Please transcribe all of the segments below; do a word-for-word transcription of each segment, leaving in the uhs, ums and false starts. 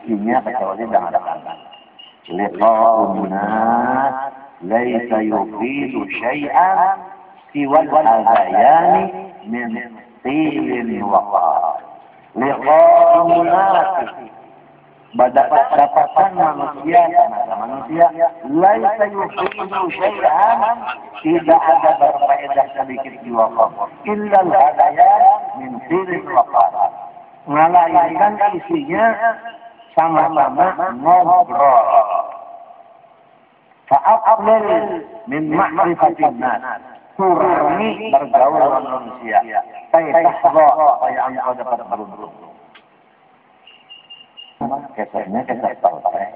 isinya kecuali dengan tangan. Liqa'un nas laisa yufidu syai'an siwal hadayani min tilin waqar. Liqa'un nas dapatan manusia karena manusia laisa yufidu syai'an, tidak ada berfaedah sedikit di waqar illa al-hadayan min tilin waqar, melainkan isinya sama-sama ngobrol. Fa'aqlil min ma'rifatin nas, kurangi bergaul dengan manusia. Supaya supaya engkau dapat beruntung. Kesannya kesan partai.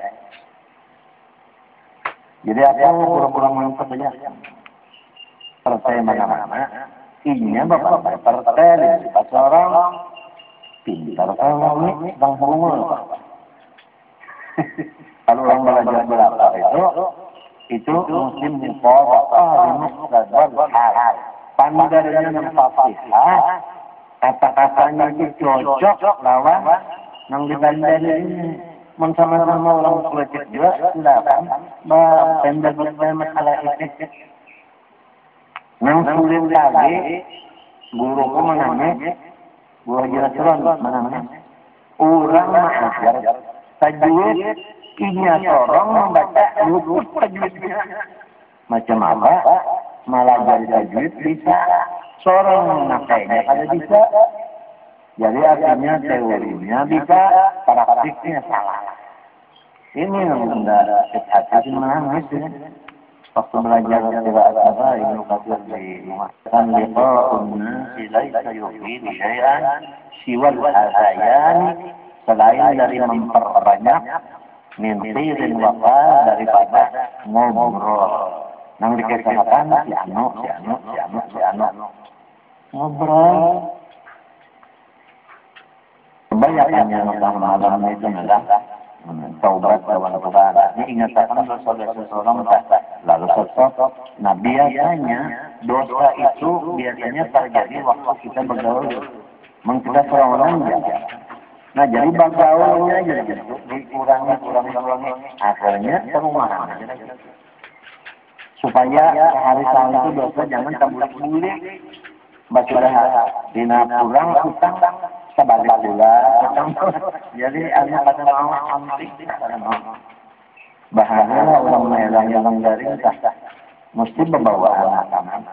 Jadi aku kurang-kurang mantap aja. Partai mana-mana, ininya bapak partai, bahasa orang pintar kalau ini bang Bunga. Kalau orang belajar berapa itu, itu muslim muqawwah mustadwal hal. Pandarnya yang fasihah, kata-katanya itu cocok lawan nang dibandari ini. Sama-sama orang politik juga sudah kan, pendek-pendek masalah itu. Nang sulit lagi, guruku menanya, guru jelaskan mana-mana. Orang mengajar tajwid, ini seorang membaca luput tajwidnya. Macam apa? Malah jadi tajwid bisa. Seorang memakainya kada bisa. Jadi artinya teorinya bisa, praktiknya salah. Ini yang sudah hati-hati menangis ya. Waktu belajar kira apa Ibnu Katsir di rumah kan liqa'un nasi laisa yufidu syai'an siwal hadayan, selain dari memperbanyak min khairin waqal, daripada ngobrol. Nang dikatakan si anu si anu si anu si anu ngobrol. Kebanyakan yang malam itu adalah taubat lawan Tuhan. Ini ingatkan dosa-dosa seseorang lalu sesat. Nah biasanya dosa itu biasanya terjadi waktu kita bergaul. Mengkira seorang saja. Nah jadi bergaulnya jadi dikurangi, kurangi, kurangi. Akhirnya perumahan. Supaya hari-hari itu dosa jangan terbulik-bulik. Basulah dina kurang utang sebalik pula utang. Jadi hanya kata mau amtik kata mau. Bahaya orang melang-melang dari kita. Mesti membawa anak-anak.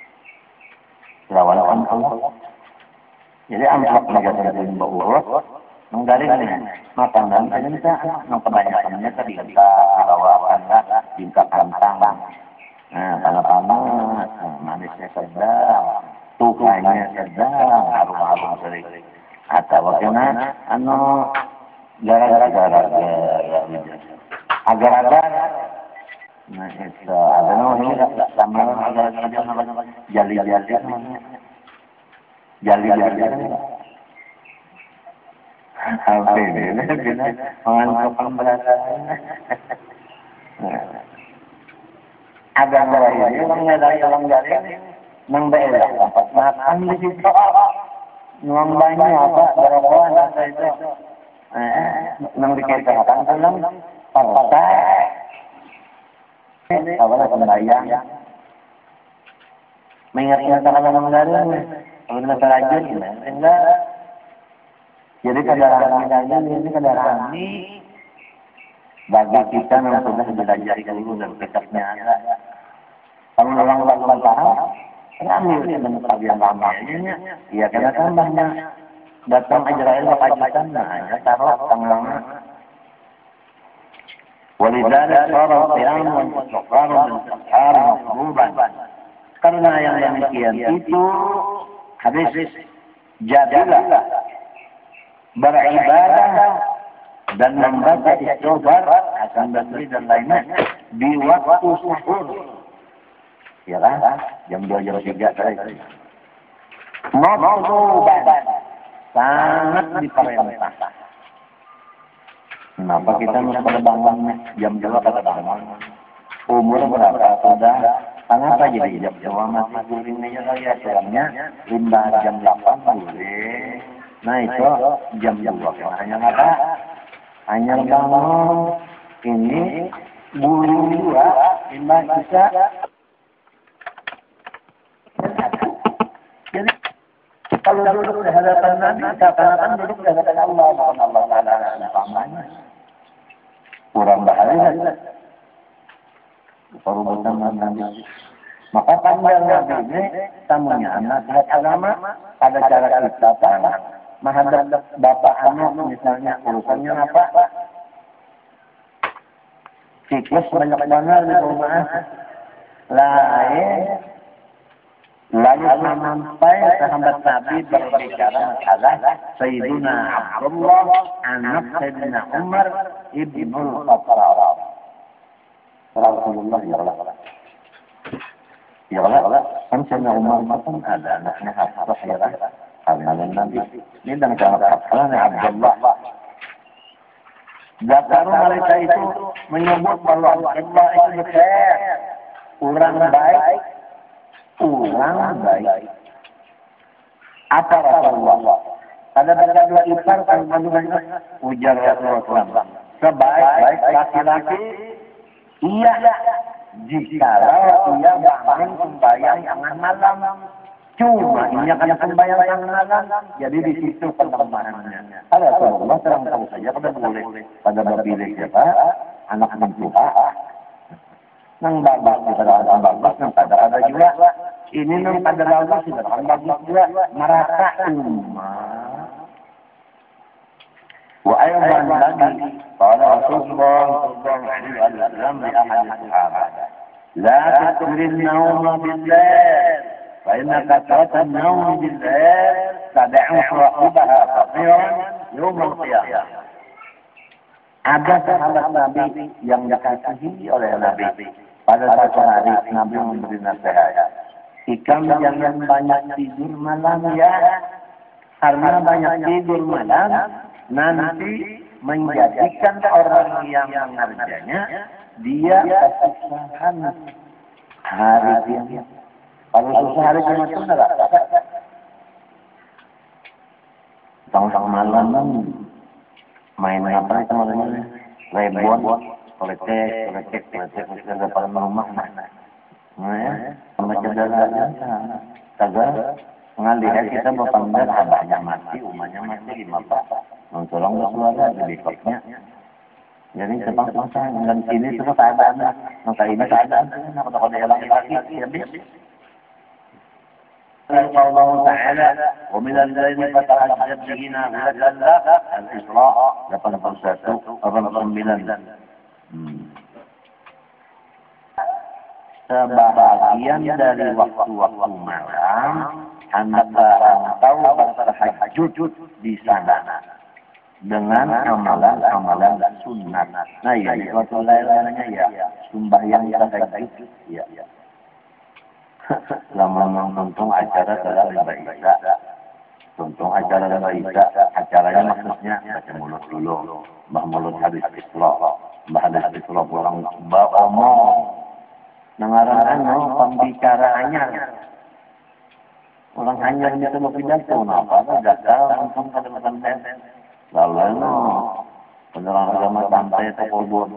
Lawan Allah. Jadi amplop negara dari urut menggaring ini. Makanan saja kita yang kebanyakannya tadi kita bawa anak bingka kantang. Nah, panas-panas, manisnya sedang, tukainya sedang, harum-harum sering. Atau bagaimana, anu gara-gara agar-agar, nah itu ada namanya sama agar-agar jali-jali namanya, jali-jali. Apa ini? Ini mengantukkan berasa. Agar-agar ini mengadai orang jari, membelah dapat makan di situ. Nuang banyak apa berapa nasa itu, nang dikatakan dalam partai, awalnya pembayang, mengingat-ingatkan orang dari, orang terajun, enggak. Jadi kendaraan kita ini kendaraan ini bagi kita yang sudah belajar dulu dan kitabnya ada. Kalau orang-orang paham, ambil dengan kajian ramanya, ya karena tambahnya datang Israel kajian, nah ya taruh tanggalnya. Walidana sarah qiyam wal istighfar dan ashar maqbuban. Karena yang demikian itu habis jadilah beribadah dan membaca istighfar, Hasan Basri dan lainnya di waktu suhur. Ya kan? Jam dua, jam tiga tadi. Maqbuban, sangat diperintah. Kenapa kita harus pada bangun jam dua pada bangun? Umur berapa sudah? Kenapa jadi jam dua masih guring aja kali ya? Sebenarnya lima jam delapan boleh. Nah itu jam dua hanya apa? hanya bangun ini burung juga lima bisa. Jadi kalau duduk di hadapan Nabi, seakan-akan duduk di hadapan Allah, bukan Allah Taala pamannya. Kurang bahaya. Perubatan Nabi. Maka tanggal Nabi ini tamunya nasihat agama pada cara kita menghadap bapak anak misalnya urusannya apa? Siklus banyak banget di rumah lain. Lalu sampai sahabat Nabi berbicara masalah Sayyidina Abdullah anak Sayyidina Umar ibnul Khattab. Rasulullah ya Allah. Ya Allah, kan Sayyidina Umar kan ada anaknya Hafsah ya Allah. Kalian Nabi. Ini dan cara Hafsahnya Abdullah. Dasar mereka itu menyebut bahwa Allah itu khair, orang baik, orang baik. Apa Rasulullah? Ada baca dua ipar kan kandungannya ujar Rasulullah. Sebaik-baik laki-laki, iya jikalau ia bangun sembahyang tengah malam. Cuma ini akan sembahyang tengah malam, jadi di situ perkembangannya. Ada Rasulullah terang tahu saja pada boleh pada babilik ya Pak, anak mentua. Nang bagus pada anak bagus, nang pada ada juga. Ini nang pada bagus sudah akan bagus juga merata umat. Wa ayat lagi, kalau Rasulullah sallallahu alaihi wasallam di ahad sahabat, la tuqrin nauma billah. فإن كثرة النوم بالليل تدعو صاحبها فقيرا يوم القيامة. Ada sahabat Nabi yang dikasihi oleh Nabi. Pada satu hari Nabi memberi nasihat. Ikam jangan banyak tidur malam ya. Karena banyak tidur malam nanti menjadikan orang yang mengerjanya dia kesusahan hari dia. Kalau susah hari Jumat itu enggak apa-apa. Tang-tang malam main apa itu namanya? Rebon, koletek, koletek, koletek, koletek di depan rumah mana? Nah ya, sama cedera kagak ngalihat kita berpandang abahnya mati, umahnya mati, lima pak, noncolong bersuara di bekoknya. Jadi sepang-sepang dan sini semua keadaan, maka ini keadaan, maka kalau dia laki-laki, ya biasa. Allah Ta'ala wa min al-laili fatahajjad bihi nafilatan lak al-Isra delapan puluh satu delapan puluh sembilan. Sebahagian dari waktu-waktu malam hendaklah engkau bertahajud di sana dengan amalan-amalan sunat. Nah ya, waktu lainnya ya sembahyang tahajud ya. Lama nonton acara dalam Isya, nonton acara dalam Isya, acaranya maksudnya baca mulut dulu, mbah mulut habis Isra, mbah habis Isra pulang mbah omong, dengaran no pembicaraannya, orang hanya itu mau pidato, apa gagal nonton pada pesantren, lalu no penerang agama santai atau kolbon.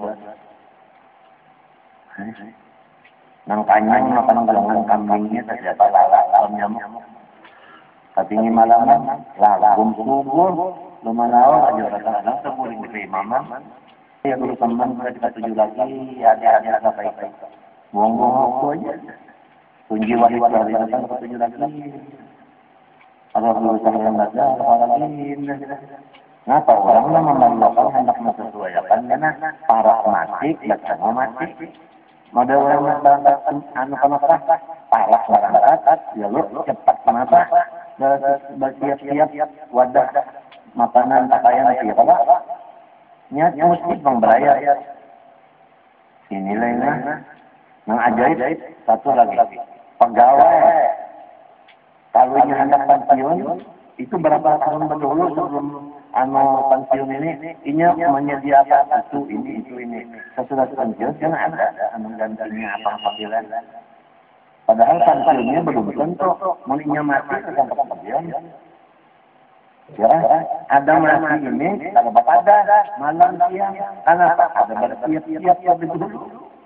Nang kanyang makan gelangan kambingnya ternyata lalak dalam nyamuk. Katingi malaman, lagum subur, lumanao aja orang-orang sebuling di imaman. Ya guru teman kita tujuh lagi, ada-ada agak baik-baik. Buang-buang aku aja. Kunci wahid dari datang ke tujuh lagi. Kalau berusaha yang ada, apalagi ngapa orang memang lokal hendak menyesuaikan karena pragmatik dan pragmatik. Model orang berangkat anu kenapa parah berangkat ya lu cepat kenapa bersiap-siap wadah makanan pakaian siapa pak niat mesti membayar ini lainnya yang ajaib satu lagi pegawai kalau ini hendak pensiun itu berapa tahun dahulu sebelum anu pensiun ini ini menyediakan itu ini itu ini sesudah pensiun kan ada anu gantinya apa panggilan padahal pensiunnya belum tentu mulainya mati sampai pensiun Ya, ada mati ini kalau pada malam siang, karena ada bersiap-siap lebih dulu.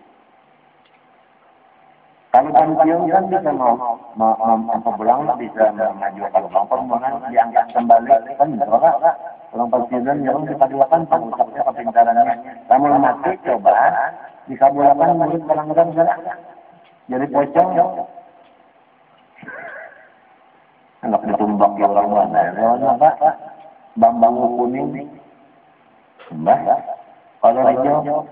Kalau pensiun kan bisa mau mau mau pulang bisa mengajukan uang permohonan diangkat kembali kan bisa lah. Orang pensiunan yang dikabulkan pengusapnya kepintarannya. Kamu mati coba dikabulkan menurut pelanggaran sana. Jadi pocong. Anak ditumbak ya orang mana? Lewat apa? Bambang kuning. Mbah. Kalau hijau.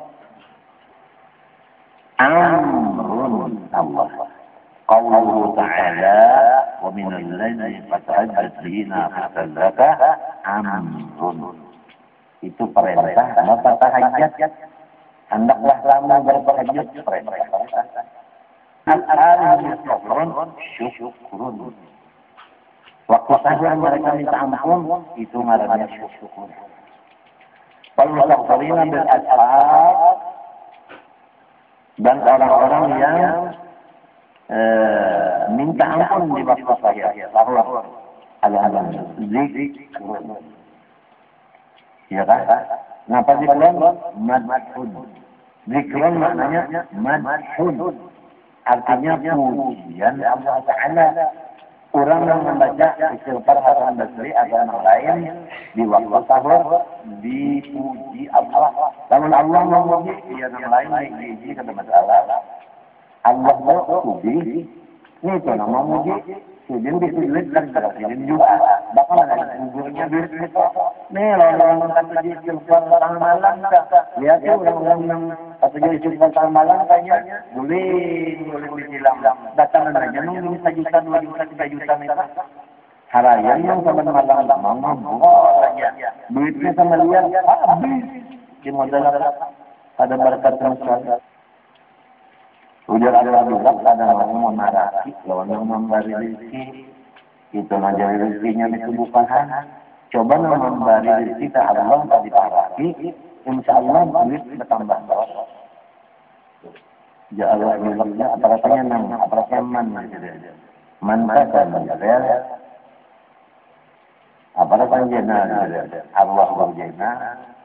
Amrun Allah. Qawluhu ta'ala wa minal ladzi fatahajjat bihi nafsan laka amrun. Itu perintah apa tahajjud? Hendaklah kamu bertahajud perintah. Al-alih syukrun syukrun. Waktu sahur mereka minta ampun itu ngarannya syukur. Kalau musafirina bil ashar dan orang-orang yang eh, minta ampun di waktu sahur, sahur al-alam zikr. Ya kan? Kenapa zikrun? Madhun. Zikrun maknanya madhun. Artinya pujian Allah Ta'ala. Orang yang membaca istighfar Hasan Basri atau yang lain di waktu sahur dipuji Allah. Namun Allah memuji yang lain dipuji kata masalah. Allah memuji, ini itu nama memuji. Sidin disilitkan pada sidin juga. Bahkan ada kuburnya duit itu. Nih orang-orang kata istighfar tengah malam. Lihat tuh orang-orang yang kata istighfar tengah malam kayaknya boleh boleh disilam. Datang aja nung bisa juta dua juta tiga juta mereka. Harayan yang sama malam mau mampu aja. Duitnya sama lihat habis. Di modal ada berkat sama. Ujar ada juga ada orang memarahi, lawan yang memberi rezeki, itu menjadi rezekinya itu bukan hal. Coba memberi rezeki ke Allah tadi parahi, insya Allah duit bertambah terus. Ya Allah bilangnya apalagi nang, apalagi man, man kata menjadi, apalagi jenah, Allah berjenah.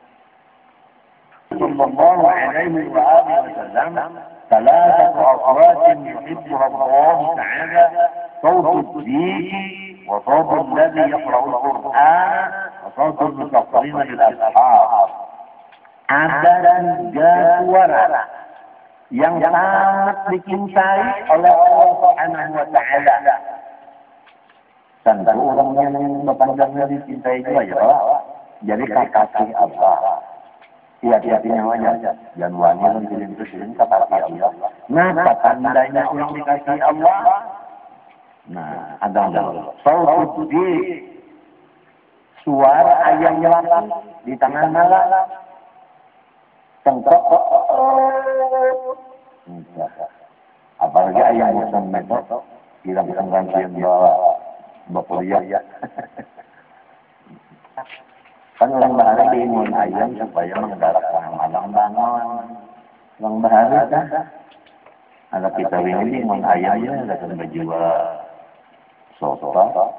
Sallallahu alaihi wa alihi wasallam. ثلاثة أصوات يحبها الله تعالى صوت الديك وصوت الذي يقرأ القرآن وصوت المسافرين بالأسحار. Ada tiga suara yang sangat dicintai oleh Allah Subhanahu wa Ta'ala. Tentu orang yang berpanjangnya dicintai juga ya. Jadi kekasih Allah. Hati-hati nyawanya, dan wanita dan itu sering kekasih Allah. Nah, tandanya orang dikasih Allah. Nah, ada Allah. Saut di suara ayam lagi di tangan malam. Tengkok. Apalagi ayam musim metok, hilang-hilang gantian bawa bapak. Kan orang bahari diimun ayam supaya mengedarak tengah malam bangun. Orang bahari kan ada kita ini diimun ayamnya ada berjiwa soto.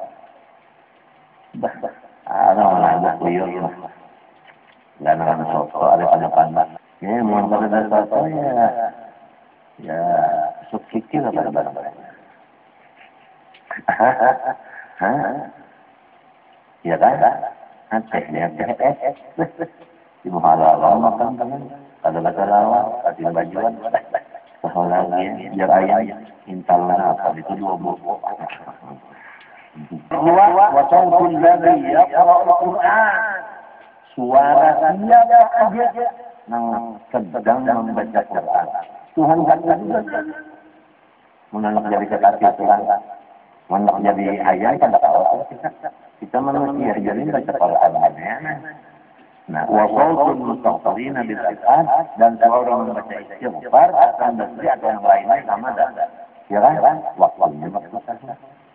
Bah, ada orang ada kuyur lah. Gak ada soto, ada panas-panas. Ya, mau pada soto ya, ya subsidi lah pada barang-barang. Hah? Ya kan? Teh dia teh es di halal makan kan ada lalawa ada bajuan sekolah lagi biar ayam intalan apa itu dua buku huwa wa sawtul ladzi yaqra'u al-Qur'an suara siapa aja yang sedang membaca Quran Tuhan kata juga menolak jadi kekasih Tuhan menolak jadi ayam kan tahu kita manusia jadi baca Quran aneh. Nah, wa sautul mustaqbilina bil Quran dan seorang membaca istighfar akan berarti ada yang lainnya sama dan ya kan waktunya maksudnya.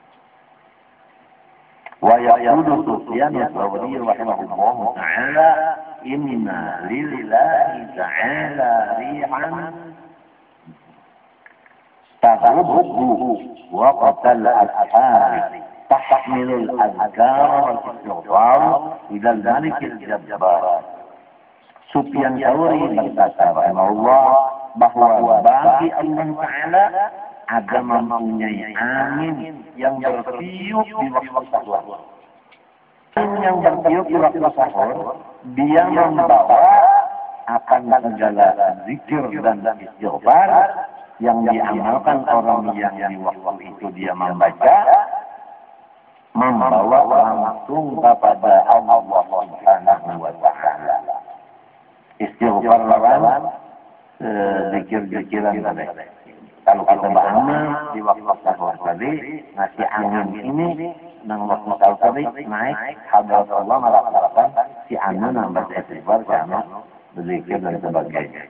Wa yaqulu Sufyan al-Thawri rahimahullah ta'ala inna lillahi ta'ala rihan taghubbu wa qatal al-ashari tahmilul azkar wal istighfar ila al-malik al-jabbar. Sufyan Tsauri berkata rahimahullah bahwa bagi Allah Ta'ala ada mempunyai angin yang bertiup di waktu sahur. Angin yang bertiup di waktu sahur, dia membawa akan segala zikir dan istighfar yang diamalkan orang yang di waktu itu dia membaca, membawa langsung kepada Allah Subhanahu wa Ta'ala. Istighfar lawan zikir-zikiran tadi. Kalau kita beramal di waktu sahur tadi, ngasih angin ini nang waktu sahur tadi naik hadrat Allah melaksanakan si angin nambah istighfar karena berzikir dan sebagainya.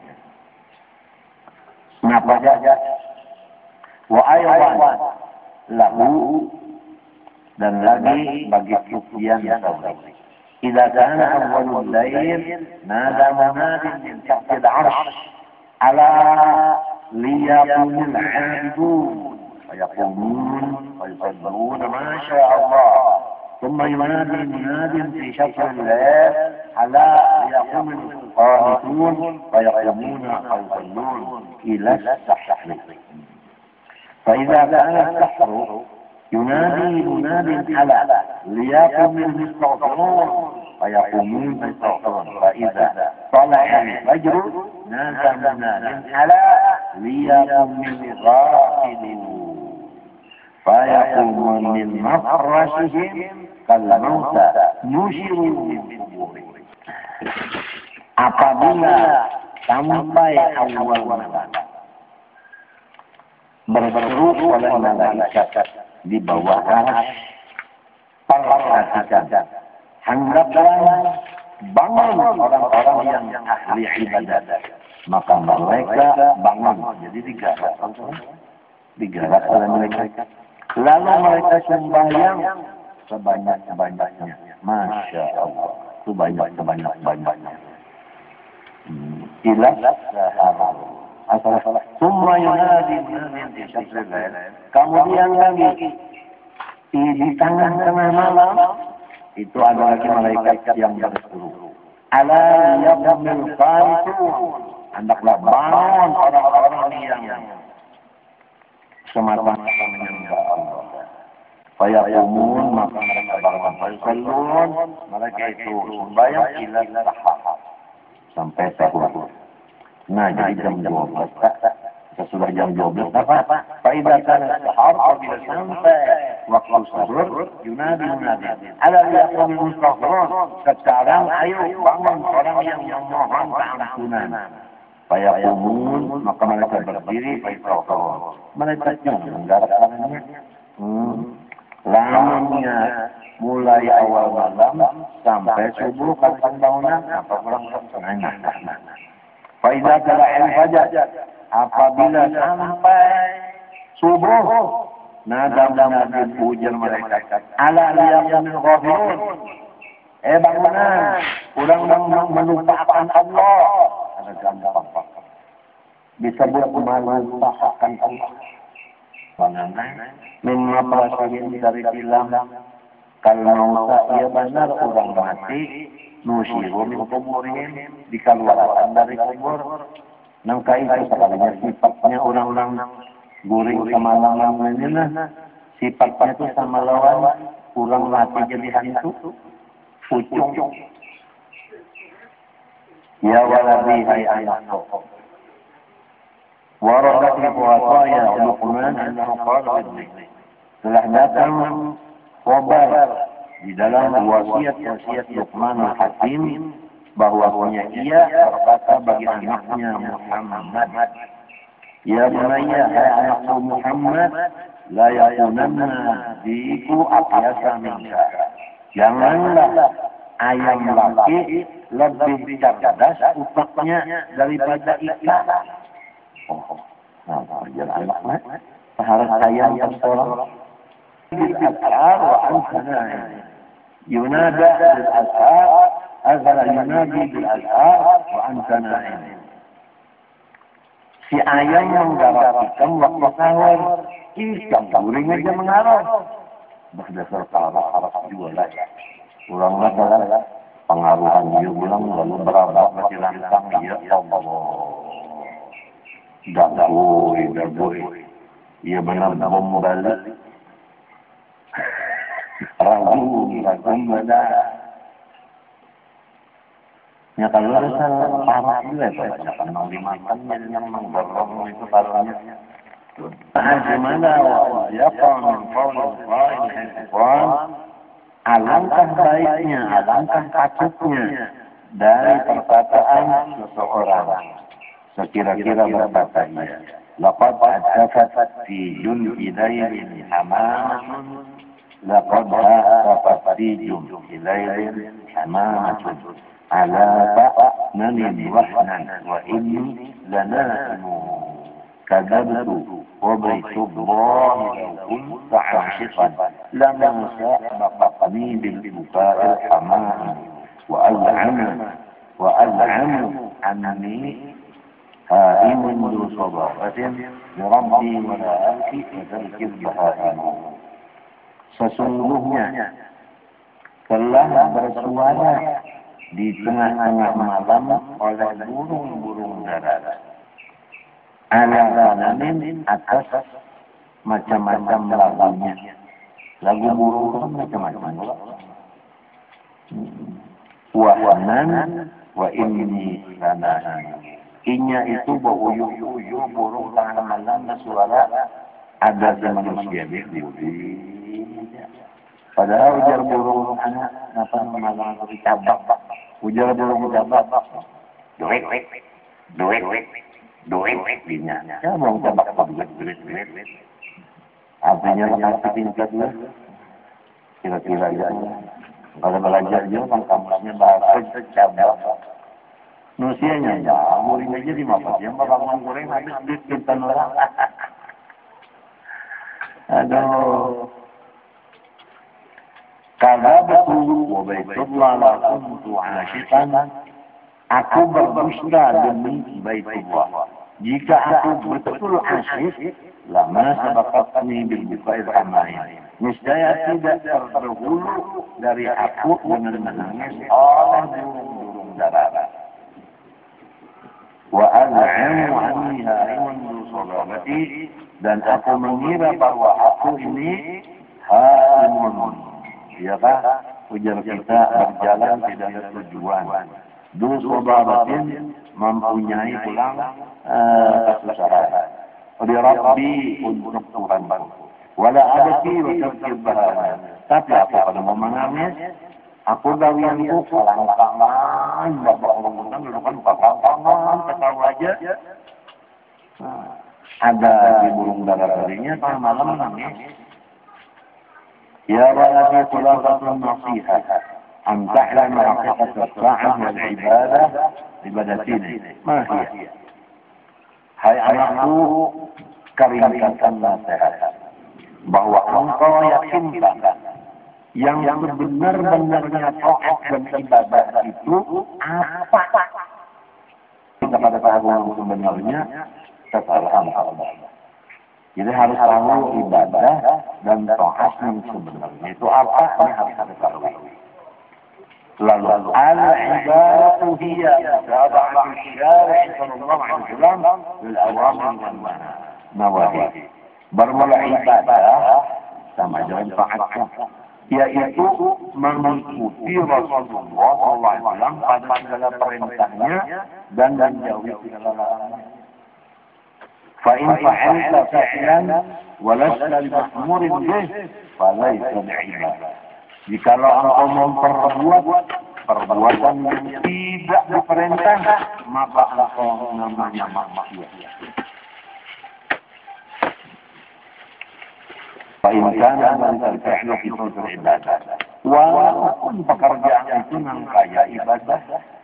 Kenapa saja? Wa aywan lahu dan lagi bagi Sufyan Tsauri. إذا كان أول الليل نادى مناد من تحت العرش ألا ليقوم العابدون فيقومون ويصلون ما شاء الله ثم ينادي مناد في شطر الليل ألا ليقوم القانتون فيقومون ويصلون إلى السحر. فإذا كان السحر ينادي مناد على ليقم المستغفرون فيقومون بالتغفرون. فإذا طلع الفجر نادى مناد على ليقم الغافلون فيقومون من مفرشهم كالموتى نشروا من قبورهم. Apabila sampai awal malam berseru oleh malaikat di bawah aras, perhatikan, hendaklah bangun orang-orang yang ahli ibadah, maka mereka bangun. Jadi digarap, digarap oleh mereka. Lalu mereka sembahyang sebanyak-banyaknya. Masya Allah, sebanyak-banyak-banyaknya. Ilah sahar. Asal-asal. Semua yunadi di syafir lain. Kemudian lagi di, di tangan tengah malam itu ada lagi malaikat yang berseru. Ala yaqumul qanitun. Hendaklah bangun orang-orang yang semata-mata menyembah Allah. Fayaqumun, maka mereka bangun. Fayusallun, mereka itu sembahyang ila sahar sampai sahur. Nah, jadi jam dua belas, sesudah jam dua belas apa? Faidah kana sahar, apabila sampai waktu sahur, yunadi yunadi. Ala liyaqumul mustaghfirun. Sekarang ayo bangun orang yang memohon keampunan. Fayaqumun, maka mereka berdiri, fayaqumun. Mereka yang menggarap tangannya. Hmm. Lamanya mulai awal malam sampai subuh kalau bangunan apa kurang setengah. Faidah tala'il fajar, apabila sampai subuh, nada munadin ujar mereka, ala liyaqumul ghafilun. Eh bangunan, orang melupakan Allah. Ada gampang. Disebut melupakan Allah. Bangunan, mengapa sahaja dari bilang, kalau ia benar orang mati, nusiru min kuburihim, dikeluarkan dari kubur. Nangka itu sekalinya sifatnya orang-orang guring sama lawan ini lah. Sifatnya itu sama lawan orang mati jadi hantu, pucung. Ya waladi hai anakku. Waradat fi wasaya Luqman annahu qala ibni. Telah datang kabar di dalam wasiat-wasiat Luqman al-Hakim bahwasanya ia berkata bagi anaknya Muhammad, ya bunayya, hai anakku Muhammad, la yakunanna diku abyasa minka. Janganlah ayam laki lebih cerdas utaknya daripada ikan. Oh, nah, jalan anak, harus sayang tertolong. Bil-azhar wa an-sana'in. Yunada bil-azhar, azhar yunadi bil-azhar wa an-sana'in. Si ayam menggarap ikan waktu sahur, ikan guring aja mengarap. berdasar arah arah jualan. Ulang masalah pengaruhan dia ulang lalu berapa masih lantang ya Allah. Dah boy, dah boy. Ia benar bom balik. Ragu, ragu mana? Ya kalau rasa parah juga ya, kalau dimakan yang menggerong itu parahnya. Gimana ya kaum kaum kaum alangkah baiknya, alangkah patutnya dari perkataan seseorang. Sekira-kira berkata ia, laqad adafat fi jun'i laylin hamamatun laqad adafat fi jun'i laylin hamamatun ala ta'nani wahnan wa inni lanaimu kadabtu وبيت الله لو كنت عاشقا لما سبقتني بالبكاء الحمام وأزعم وأزعم عني هائم ذو صبابة لربي ولا أبكي كتلك البهائم. Sesungguhnya telah bersuara di tengah-tengah malam oleh burung-burung darat. Ala alamin atas macam-macam lagunya. Lagu burung kan macam-macam. Wahnan wa inni lana. Inya itu beuyuh-uyuh burung tengah malam bersuara ada di manusia budi. Padahal ujar burung anak apa malam itu cabak. Ujar burung cabak. Doek, doek, doek. Doek dinya. Ya mau cabak cabak duit duit. Artinya makasih tingkat lah. Kira-kira ya. Kalau belajar juga kan kamusnya bahasa cabak. Nusianya ya, muring aja di mana? Yang bakal goreng habis duit kita orang. Aduh. Kalau betul, wabaitullah lakum tu'asyikan. Aku berdusta demi Baitullah. Jika aku betul asyik, lama sabaqatni bil bukair amain. Niscaya tidak terdahulu dari aku dengan menangis oleh burung-burung darat. Wa an'amu anni haimun du salabati, dan aku mengira bahwa aku ini haimun. Siapa? Ujar kita berjalan tidak ada tujuan. Du salabati mempunyai pulang uh, kesusahan. Di Rabbi untuk Tuhanku. Wala abki wa tabkir bahagia. Tapi aku pada mau menangis, aku gawianku kalang-kalangan, bapak orang-orang dulukan kalang-kalangan, ketawa aja. Nah, ada di burung darah-darahnya, kalau malam menangis. Ya waladi khulafatul nasihat, an ta'lama haqiqat as-sa'ah wal ibadah, ibadatin. Mahia. Hai anakku, karimkan nasihat bahwa engkau yakinkan yang sebenar-benarnya taat dan ibadah itu apa? Kita pada tahu sebenarnya kesalahan Allah. Jadi harus tahu ibadah dan taat yang sebenarnya itu apa yang harus kita ketahui. Lalu al-ibadatu hiya mutaba'atul syari' sallallahu alaihi wasallam lil awamir wan nawahi. Bermula ibadah sama dengan taatnya, yaitu mengikuti Rasulullah sallallahu alaihi wasallam pada segala perintahnya dan menjauhi segala larangannya. Fa in fa'alta fi'lan wa lasta bi-ma'murin bih, falaysa bi'ibadah. Jikalau engkau memperbuat perbuatan yang tidak diperintah, maka engkau namanya maksiat. Fa'in kana dzalika al-fi'lu fi sudul ibadah. Walaupun pekerjaan itu yang kaya ibadah.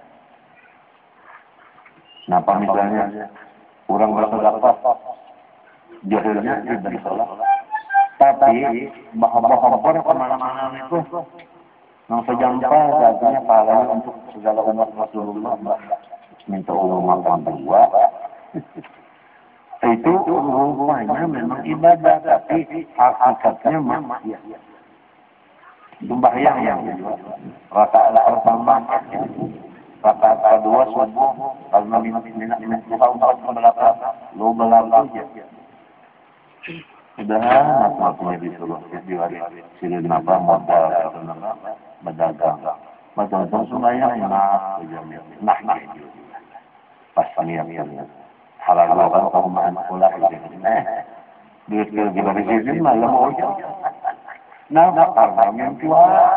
Napa misalnya orang bersedekah, jahilnya tidak salah. Tapi bahwa-bahwa kemana-mana itu yang sejampa artinya pahala untuk segala umat Rasulullah, minta ulun makan dua. Itu rupanya memang ibadah, tapi hakikatnya maksiat. sembahyang yang rakaat pertama, rakaat kedua subuh, kalau nabi minat minat empat belakang, lo belakang aja. Sudah nak-naknya disuruh diwaris silin apa modal atau nama berdagang. Macam-macam sembahyang nak berjamil. Nah, nah itu. Pas niat-niatnya. Halal kan kaum makan pula itu. Eh, duit kerja dari sini malam mau jauh. Nah, karena mimpi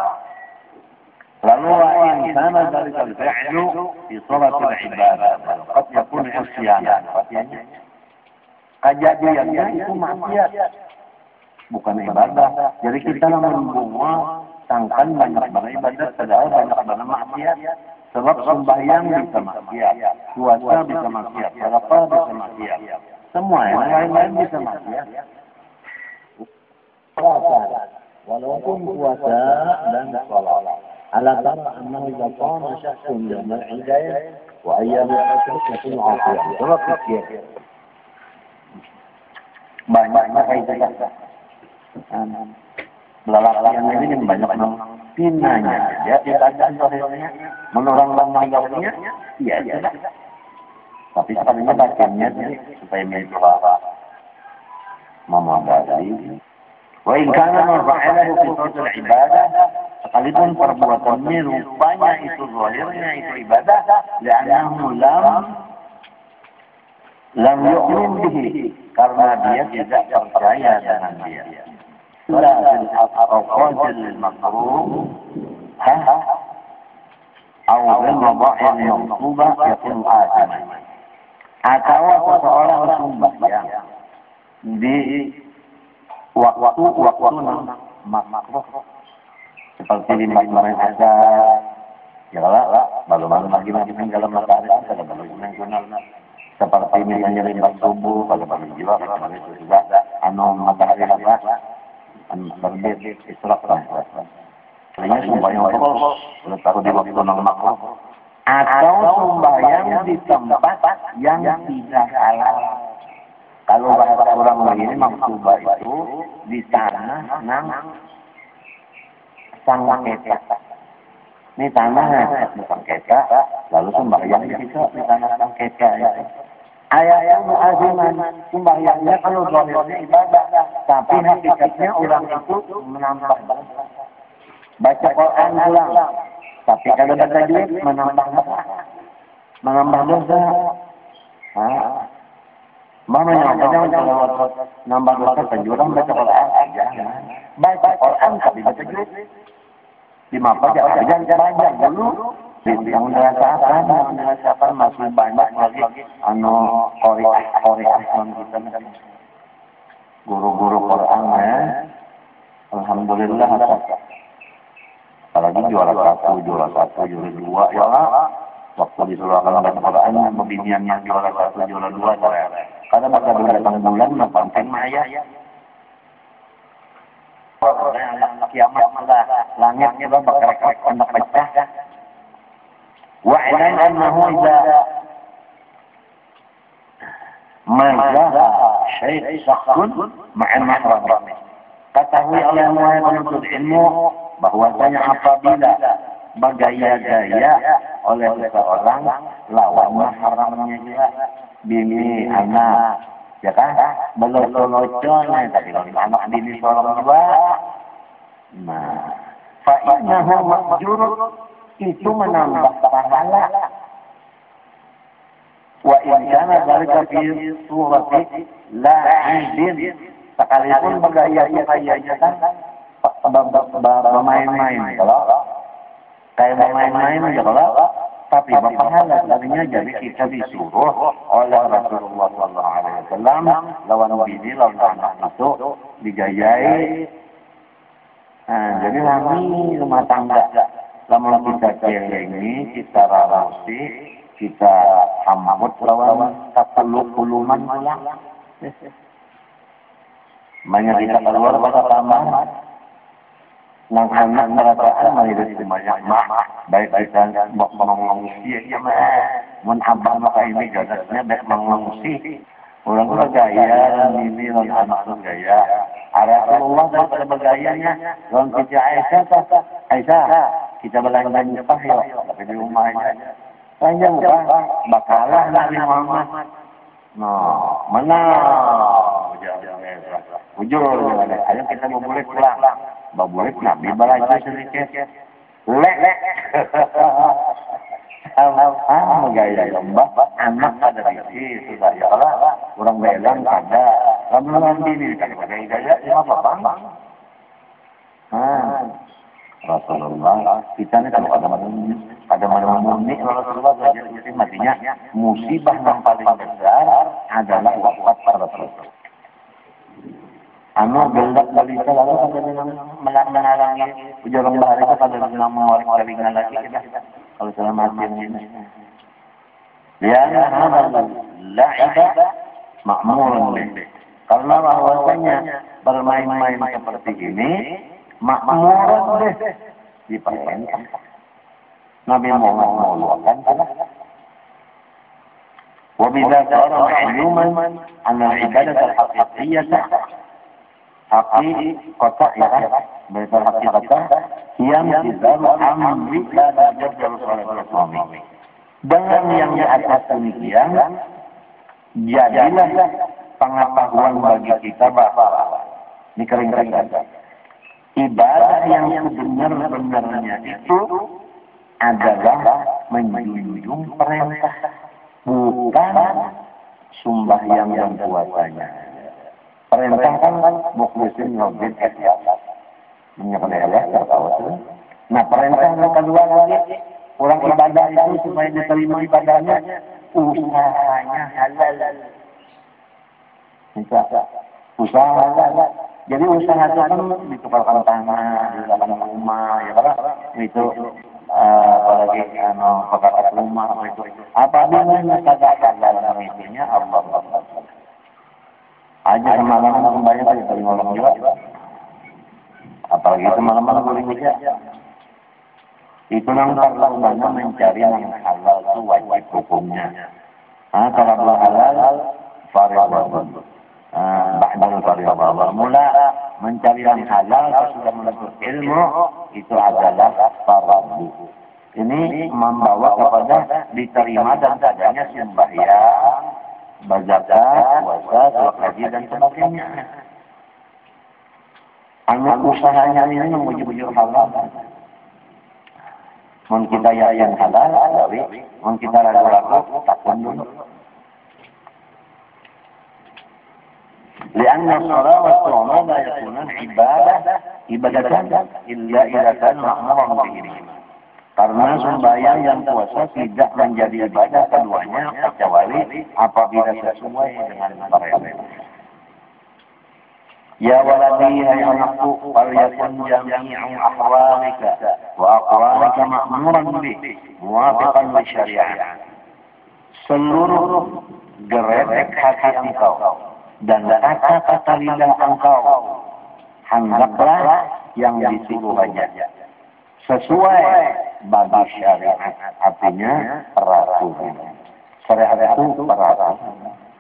lalu in kana dzalika al-fi'lu fi suratil ibadah qad yakun isyanan. Artinya kejadiannya itu maksiat, bukan ibadah. Jadi kita membuat sangkan banyak beribadah, padahal banyak banyak maksiat. Sebab sembahyang bisa maksiat, puasa bisa maksiat, berapa bisa maksiat, semua yang lain-lain bisa maksiat. Puasa, walaupun puasa dan sholat. Ala tara annahu idza qama syakhsun yawmal idain wa ayyam al-ashr yakun 'afiyah. Coba pikir. Banyaknya kayak gitu. Belakang ini banyak pinanya. Ya, tidak ada soalnya. Menorang-norang gaulnya, iya, iya. Tapi sebenarnya bagiannya supaya mencoba memadai. Wa in kana marfa'alahu fi suratul ibadah, sekalipun perbuatannya rupanya itu zahirnya itu ibadah, li'annahu lam lam yu'min bihi, karena dia tidak percaya dengan dia. La bil aqwal makruh ha atau bil mabahil maktubah yakun azam. Atau seseorang sembahyang di waktu-waktu makruh seperti di malam ada ya lah malam-malam lagi lagi dalam matahari ada baru sunat seperti misalnya lima subuh kalau baru jiwa kalau itu juga anu matahari apa terbit israk kan ini sembahyang terus udah tahu di waktu nang makruh atau sembahyang di tempat yang tidak halal. Kalau bahasa orang begini maksudnya itu di tanah nang sangketa. Ini tanah di sangketa, lalu sembahyang di situ di tanah sangketa. Ayat-ayat mu'aziman, sembahyangnya kalau zahirnya ibadah, tapi hakikatnya orang itu menambah baca Quran ulang. Tapi kalau baca tajwid menambah apa? Menambah dosa. Hah? Mana yang kadang kalau nambah dosa penjualan baca Quran aja. Baca Quran tapi baca tajwid. Lima pajak, jangan baca dulu. Yang dirasakan, yang dirasakan masih banyak lagi. Anu korek korek kita guru-guru Quran ya. Alhamdulillah. Apalagi juara satu, juara satu, juara dua ya lah. Waktu disuruh kalau baca Quran, pembinian yang juara satu, juara dua saya. Karena pada datang bulan, mempantai maya. Kiamat sudah langitnya bakal anak pecah. Wa'lam annahu idza mazaha syai' syakhsun ma'a mahram. Ketahui oleh semua penuntut ilmu bahwasanya apabila bergaya-gaya oleh seseorang lawan mahramnya juga bini anak ya kan belok-beloknya tapi kalau anak bini seorang juga nah fa innahu majrur itu menambah pahala wa in kana dzalika fi surati la'ibin sekalipun bergaya-gaya kan bermain-main kalau kayak bermain-main aja kalau tapi berpahala tadinya jadi kita disuruh oleh Rasulullah sallallahu alaihi wasallam lawan bini lawan anak itu digayai. Nah, jadi kami rumah tangga lama kita celengi, kita rawasi, kita sambut lawan sepuluh-puluhan pulang. Banyak kita keluar pada kamar. Nang anak merasaan melihat banyak mak, baik kita mengungsi, ya mah, mun abang maka ini gagasnya baik mengungsi, Orang bergaya, ini orang anak bergaya. Rasulullah daripada bergayanya, orang Siti Aisyah, Aisyah, kita belanja nyepah ya, tapi di rumahnya. Saya enggak, bakalah Nabi Muhammad. Nah, mana? Ujur, ayo kita mau boleh pulang. Mau boleh Nabi belanja sedikit. Lek, lek. Ah, gaya lomba, anak ada di situ saya lah. Orang belang ada, kamu nanti ini kan pakai gaya, ya apa bang? Ah, Rasulullah, kita ni kalau ada mana, ada mana murni Rasulullah jadi matinya musibah yang paling besar adalah wafat Rasulullah. Anu gelap dari selalu pada menarangi ujaran bahari itu pada nama orang telinga lagi kita kalau selama ini. Lihat ada la'ibah makmurun bih. Karena bahwasanya bermain-main seperti ini makmurun bih diperintah. Nabi Muhammad mengatakan kana wa bidza qara ma'luman anna al-ibadah al-haqiqiyyah Haki kotak ya, betul haki kotak. Yang tidak amri dan jadwal sholat suami. Dengan yang di atas demikian, jadilah pengetahuan bagi kita bahwa ini kering-kering. Ibadah yang sebenar-benarnya itu adalah menjunjung perintah, bukan sembahyang dan puasanya. Perintah kan mukhlisin ngobin ikhlas menyembah Allah taala. Nah perintah yang kedua lagi orang ibadah itu supaya diterima ibadahnya usahanya halal. Bisa usaha halal. Jadi usaha itu kan ditukarkan tanah, di dalam rumah, ya kan? Itu apalagi anu pekerjaan rumah apa itu. Apabila kagak halal intinya Allah Allah. Aja semalam banyak tadi dari ngolong juga. Apalagi semalam boleh juga. Itu nang perlakuannya mencari yang halal itu wajib hukumnya. Ah kalau belum halal, fardhu. Ah ba'dal fardhu. Mula mencari yang halal sesudah menuntut ilmu itu adalah fardhu. Ini membawa kepada diterima dan adanya sembahyang, berzakat, puasa, sholat haji dan sebagainya. Anak usahanya ini menguji-uji halal. Mun kita yang halal, tapi mun kita ragu-ragu, takut dulu. Lianna shalah wa shoma la yakunan ibadah ibadatan illa idza kana ma'muran bihi. Karena sembahyang dan puasa tidak menjadi ibadah keduanya kecuali apabila sesuai dengan perintah. Ya waladi hai anakku, fal yakun jami'u ahwalika wa aqwalika ma'muran bih muwafiqan li syariah. Seluruh geretek hati engkau dan kata-kata lidah engkau hendaklah yang disuruhnya sesuai bagi syariat, artinya peraturan. Syariat itu peraturan.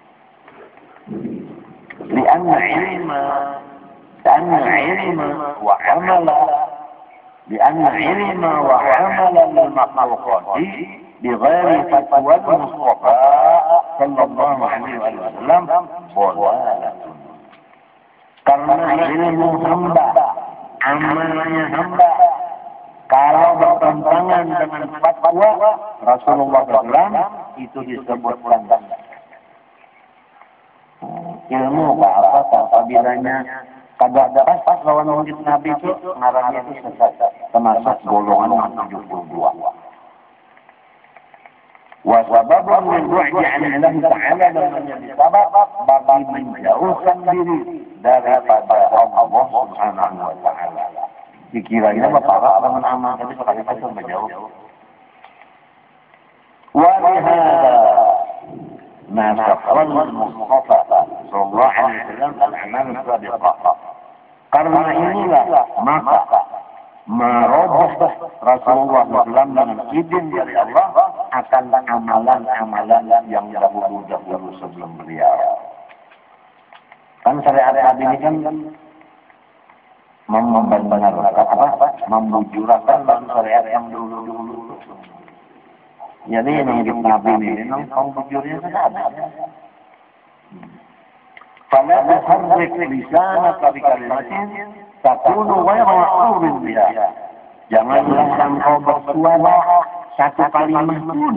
Lianna ilma, lianna ilma wa amala, lianna ilma wa amala al-makhluqati bighairi fatwa al-Mustafa sallallahu alaihi wasallam bolalatun. Karena ilmu hamba, amalnya hamba kalau bertentangan dengan fatwa Rasulullah shallallahu alaihi wasallam itu disebut pelanggaran. Ilmu apa apabila-nya kadang pas lawan murid Nabi itu ngarangnya itu sesat, termasuk golongan tujuh puluh dua. Wa sababun min bu'di 'an Allah Ta'ala dan menjadi sebab bagi menjauhkan diri daripada Allah Subhanahu wa taala. Dikiranya bapak dengan amal tapi sekali-kali menjauh. Wa lihada ma saqal Mustafa sallallahu alaihi wasallam al-amal as-sabiqah. Karena inilah maka merubah Rasulullah shallallahu alaihi wasallam dengan izin dari Allah akan amalan-amalan yang dahulu-dahulu sebelum beliau. Kan syariat Nabi ini kan membenarkan apa? Membujurakan dalam syariat yang dulu-dulu. Jadi yang hidup Nabi ini memang pembujurnya tidak ada. Fala tuharrik lisanaka bikalimatin takunu ghayra ma'rufin biha. Janganlah engkau bersuara satu kalimat pun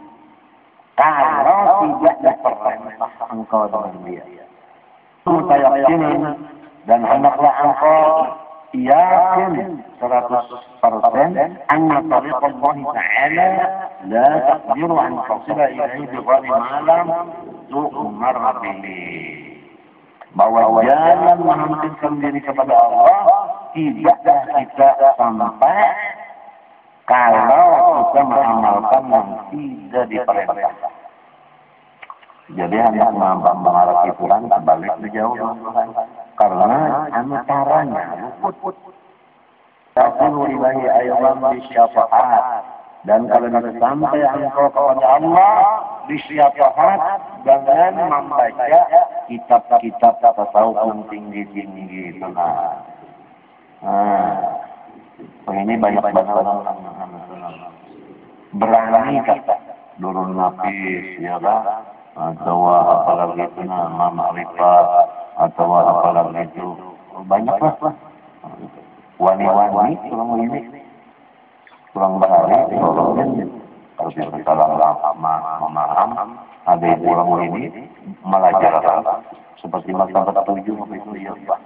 kalau tidak diperintah engkau dengan dia. Mutayakin dan hendaklah engkau yakin seratus persen anna tariq Allah Ta'ala la taqdiru an tasila ilaihi bi ghairi malam tu'mar bihi. Bahwa jalan menghampirkan diri kepada Allah tidaklah kita sampai kalau kita mengamalkan yang tidak diperintah. Jadi hanya menambah mengarah pikiran terbalik jauh karena antaranya luput. Takunu ilahi aywan bisyafaat, dan kalau kita sampai engkau kepada Allah bisyafaat dengan membaca kitab-kitab tasawuf yang tinggi-tinggi itu. Nah, nah ini banyak banget orang berani kata durun nafis, ya kan? Atau apalagi itu nama ma'rifat, atau apalagi itu banyak lah wani-wani kurang ini kurang bahari orangnya kalau bisa salah memaham ada yang kurang ini belajar seperti masalah tujuh itu ya Pak.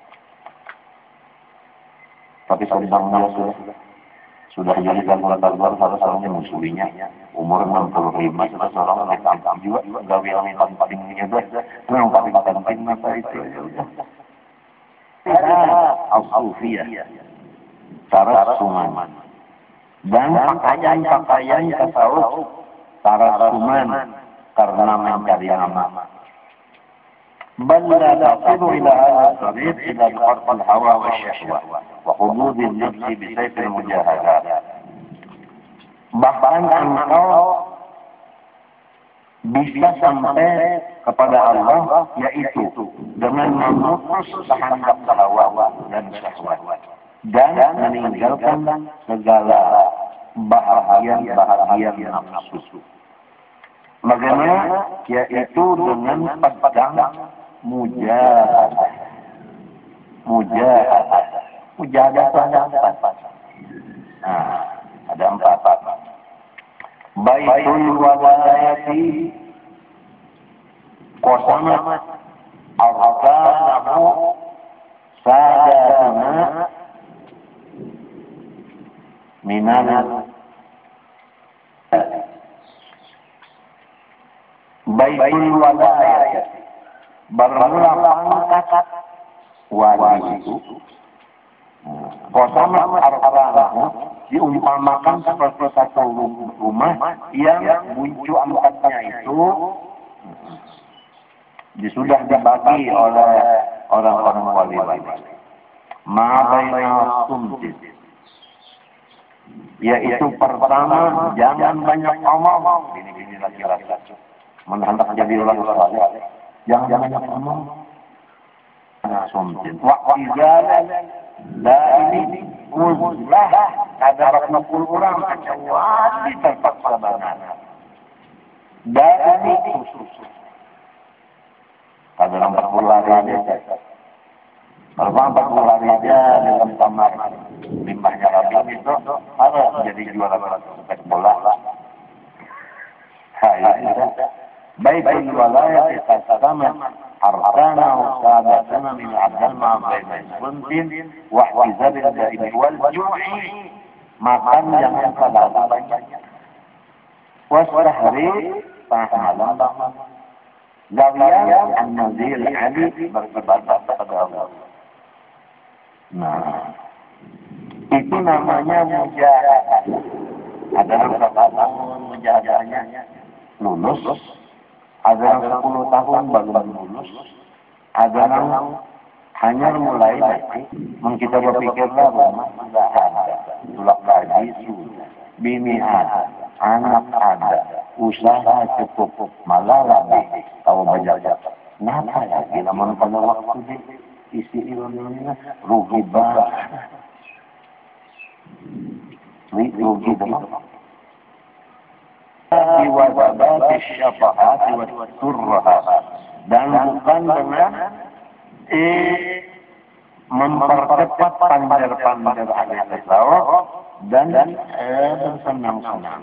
Tapi sedang dia sudah sudah jadi kalkulator baru harus orangnya musulinya umur enam puluh lima sudah seorang naik tampang juga gawe yang paling menyebut memang paling penting masa itu ya udah al-sufiyah cara suman dan pakaian-pakaian tasawuf cara suman karena mencari nama بل لا تصل إلى هذا الطريق إلا بقرب الهوى والشهوة وحدود النفس بسيف المجاهدات. Bahkan engkau bisa sampai kepada Allah yaitu dengan memutus kehendak hawa dan syahwat dan meninggalkan segala bahagian-bahagian nafsu. Bagaimana? Yaitu dengan pedang mujahadah. Mujahadah. Mujahadah itu ada empat. Nah, ada empat. Baitul walayati qasamat arkanahu sadatuna minan Baitul walayat bermula pangkat wali itu qasamat arkanahu diumpamakan seperti satu rumah yang buncu empatnya itu sudah dibagi oleh orang-orang wali-wali. Ma'baina sumtin, yaitu pertama jangan banyak omong. Ini-ini laki-laki menghendak jadi orang saleh, jangan banyak omong. Sumtin wa izalan la ini uzlah ada berapa puluh orang kecuali terpaksa benar dari khusus ada empat puluh hari aja kalau empat puluh hari aja dalam kamar limbahnya Rabi itu harus jadi juara sepak bola. Baitul walayat tasama arkana sadatana min adal ma baina suntin wa ihtizabil daim wal ju'i, makan jangan terlalu banyak, wasahri malam gawian an-nazir ali beribadah kepada Allah. Nah, itu namanya mujahadah. Ada berapa tahun mujahadahnya lulus, ada yang sepuluh tahun baru lulus, ada yang hanya mulai nanti. Kita berpikirlah rumah sudah ada, tulak gaji sudah, bini ada, anak ada, usaha cukup, malah lagi tahu banyak. Kenapa lagi? Namun pada waktu isi ilmunya rugi banget. Rugi banget. Diwajabat syafaat wa surraha. Dan bukan dengan eh, mempercepat pandar-pandar ahli tasawuf dan eh, bersenang-senang.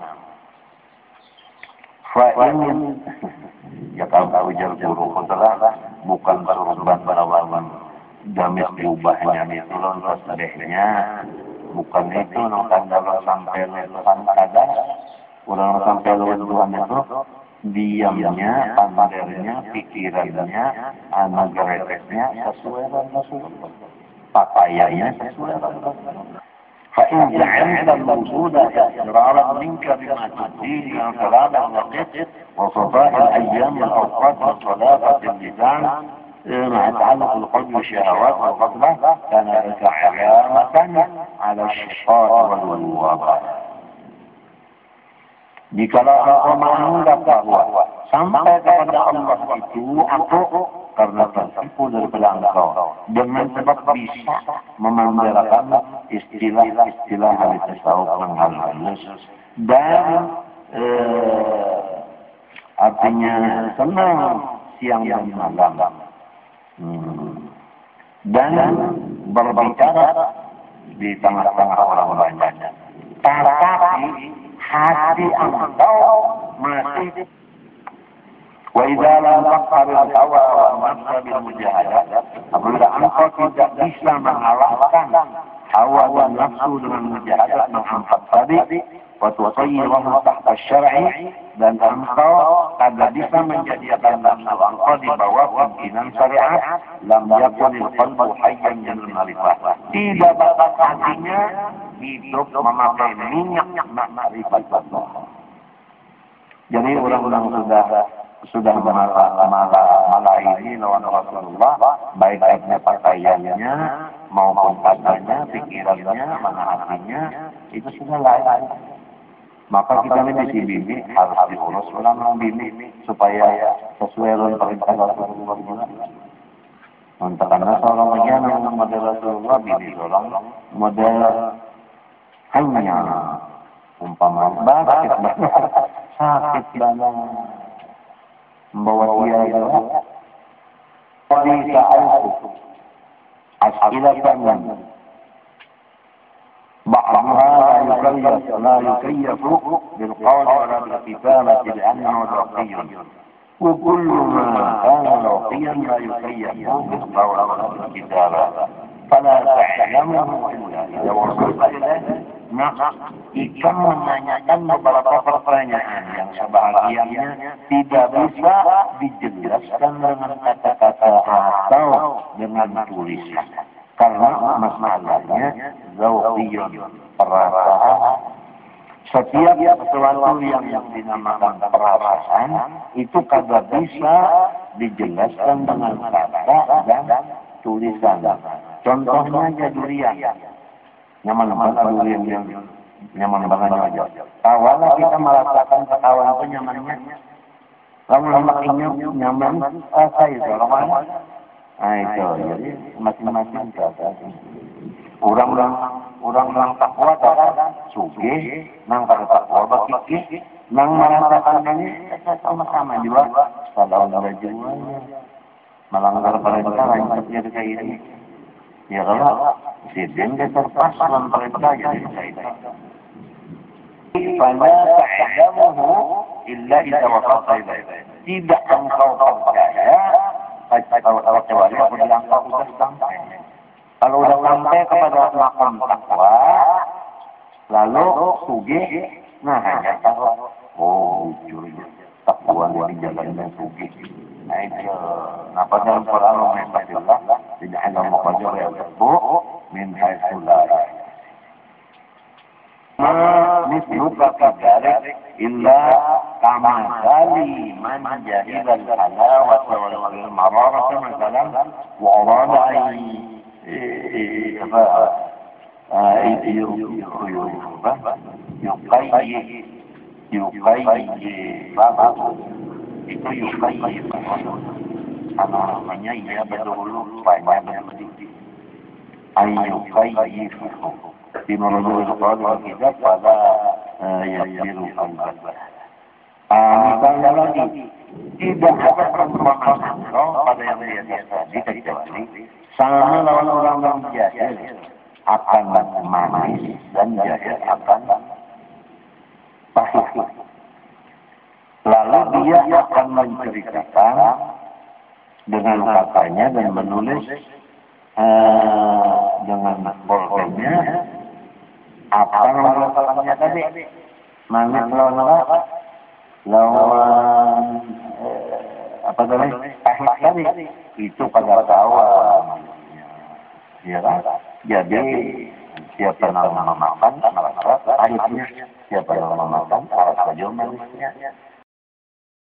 Fa'in ya kalau ujar guru adalah bukan berubah berawan gamis diubahnya itu lontos dehnya, bukan itu nonton dalam sampai leluhan kada orang sampai leluhan itu diamnya, pandarnya, pikirannya, anak gereteknya sesuai dengan Rasulullah, pakaiannya sesuai dengan Rasulullah. فإن زعمت الوجود إقرارا منك بما تدين من كلام الوقت وصفاء الأيام والأوقات وصلابة اللسان مع تعلق القلب بالشهوات والغضبة كان لك علامة على الشقاء والوباء. Jikalau engkau menganggap bahwa sampai kepada Allah itu aku karena tertipu daripada engkau dengan sebab bisa memandirakan istilah-istilah ahli tasawuf yang halus dan eh, artinya senang siang dan malam hmm. dan berbicara di tengah-tengah orang banyak, tetapi hati engkau masih وإذا لا تقهر الهوى والنفس بالمجاهدة apabila engkau tidak bisa mengalahkan hawa dan nafsu dengan mujahadah menghambat tadi وتصيره تحت الشرع dan engkau tidak bisa menjadikan nafsu engkau di bawah pimpinan syariat lam yakunil qalbu hayyan min al-ma'rifah, tidak bakal hatinya hidup memakai minyak ma'rifat Allah. Jadi orang-orang sudah sudah malah malah malah ini lawan Rasulullah, baik baiknya pakaiannya maupun katanya, pikirannya, mana hatinya itu sudah lain. Maka kita ini si bibi harus diurus ulang bibi supaya sesuai dengan perintah Rasulullah. Untuk karena seorang bagian yang model Rasulullah bibi seorang model hanya umpama sakit banget, sakit banget. Membawa dia itu Wali sa'alku as'ilatan ba'aduha la yukayyaf la yukayyafu bilqawli wa la bilkitabati li'annahu raqiyyun wa kullu ma kana raqiyan la yukayyafu bilqawli wa la bilkitabati fala ta'lamuhu illa idza wasalta ilayhi. Nah, ikan menanyakan beberapa pertanyaan yang sebahagiannya tidak bisa dijelaskan dengan kata-kata atau dengan tulisan. Karena masalahnya zawqiyun, perasaan. Setiap sesuatu yang dinamakan perasaan itu kagak bisa dijelaskan dengan kata dan tulisan. Contohnya aja durian. Nyaman banget durian yang nyaman banget aja. Awalnya kita merasakan ketahuan itu nyamannya. Kamu lamakinya nyaman, rasa itu lama. Nah itu, jadi masing-masing rasa. Orang-orang orang-orang takwa tak suge, nang kada takwa bakiki, nang merasakan ini sama-sama juga. Kalau ada jiwanya melanggar perintah lain terjadi kayak ini. Ya kalau sidin dia terpas dalam perintah jadi saya. Fala ta'lamuhu illa idza wasalta ilaihi. Tidak engkau percaya kecuali apabila engkau sudah sampai. Kalau sudah sampai kepada makom takwa, lalu sugi, nah hanya tahu, oh jujur takwa di jalan yang sugi. Nah itu, nah pada Al-Quran mengisahillah, tidak ada muqadir yang terbuka min haitsulah. Ma misluka kadalik illa kama kali man jahilal halawat wal mararah masalan wa arada ay yuqayyi yuqayyi itu yuqayyi namanya ia berdahulu banyak berdiri. Ayu kayyifu. Di menurut Al-Quran kita pada yakiru al-badah. Misalnya lagi, tidak ada perumpamaan pada yang dia tadi kecuali sama lawan orang-orang jahil akan manis dan jahil akan pahit. Lalu dia akan menceritakan dengan katanya dan menulis uh, dengan bolpennya apa lawan-lawannya tadi. Manis lawan apa? Lawan uh, apa tadi? Pahit tadi. Itu pada kawan. Ya kan? Jadi siapa yang memakan merasa pahitnya, siapa yang memakan merasa manisnya.